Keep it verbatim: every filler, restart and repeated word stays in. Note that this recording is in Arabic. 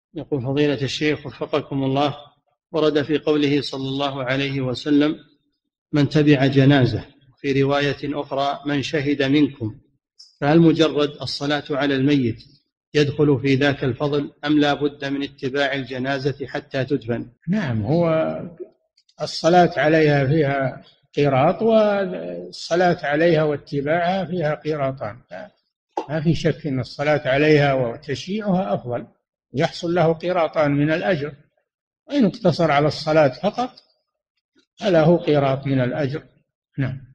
يقول فضيلة الشيخ وفقكم الله، ورد في قوله صلى الله عليه وسلم: من تبع جنازة، في رواية أخرى: من شهد منكم، فهل مجرد الصلاة على الميت يدخل في ذاك الفضل أم لا بد من اتباع الجنازة حتى تدفن؟ نعم، هو الصلاة عليها فيها قيراط، والصلاة عليها واتباعها فيها قيراطان، ما في شك أن الصلاة عليها وتشييعها أفضل، يحصل له قيراطان من الأجر، وإن اقتصر على الصلاة فقط فله قيراط من الأجر. نعم.